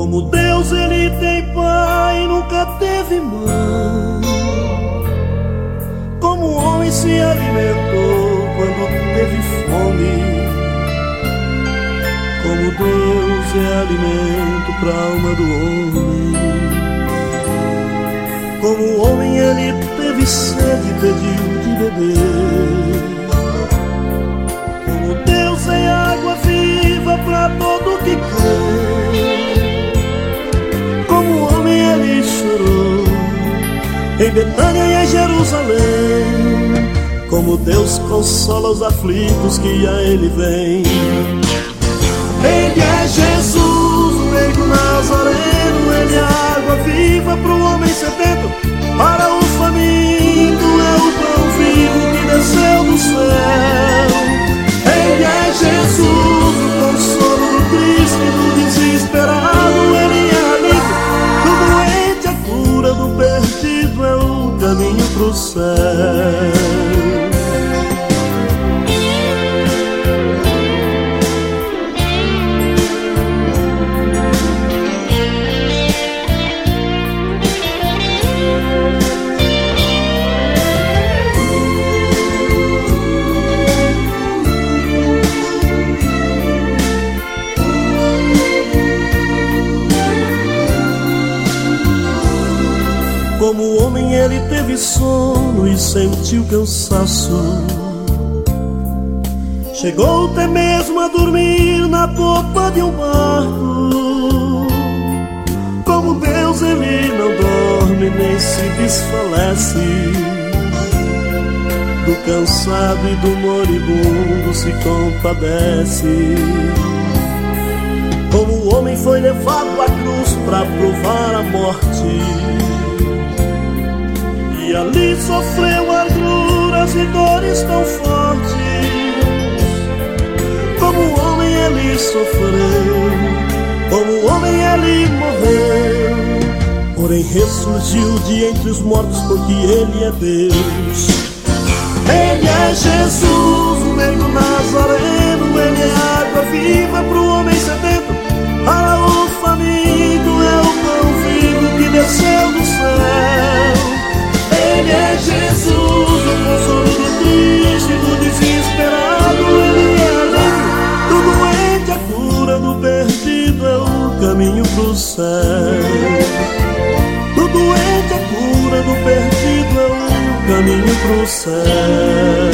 Como Deus, Ele tem pai, nunca teve mãe. Como o homem se alimentou quando teve fome. Como Deus é alimento para a alma do homem. Como o homem, Ele teve sede e pediu de beber. Como Deus é água viva para todo que crê. Como o homem, Ele chorou em Betânia e em Jerusalém. Como Deus consola os aflitos que a Ele vêm. Ele é Jesus, o Rei do Nazareno. Ele é água viva para o homem sedento, para o faminto é o pão vivo que desceu do céu. Ele é Jesus, o consolo do triste e do desesperado. Ele é alívio do doente, a cura do perdido, é o caminho pro céu. Como o homem, ele teve sono e sentiu cansaço. Chegou até mesmo a dormir na popa de um barco. Como Deus, ele não dorme nem se desfalece. Do cansado e do moribundo se compadece. Como o homem foi levado à cruz para provar a morte, e ali sofreu agruras e dores tão fortes. Como o homem, ele sofreu, como o homem, ele morreu. Porém ressurgiu de entre os mortos, porque ele é Deus. Ele é Jesus, o Rei do Nazareno. Ele é água viva pro homem sedento, para o faminto é o pão vivo que desceu do céu. Ele é Jesus, o consolo do triste e do desesperado. Ele é alívio do doente, a cura do perdido, é o caminho pro céu. Do doente, a cura do perdido, é o caminho pro céu.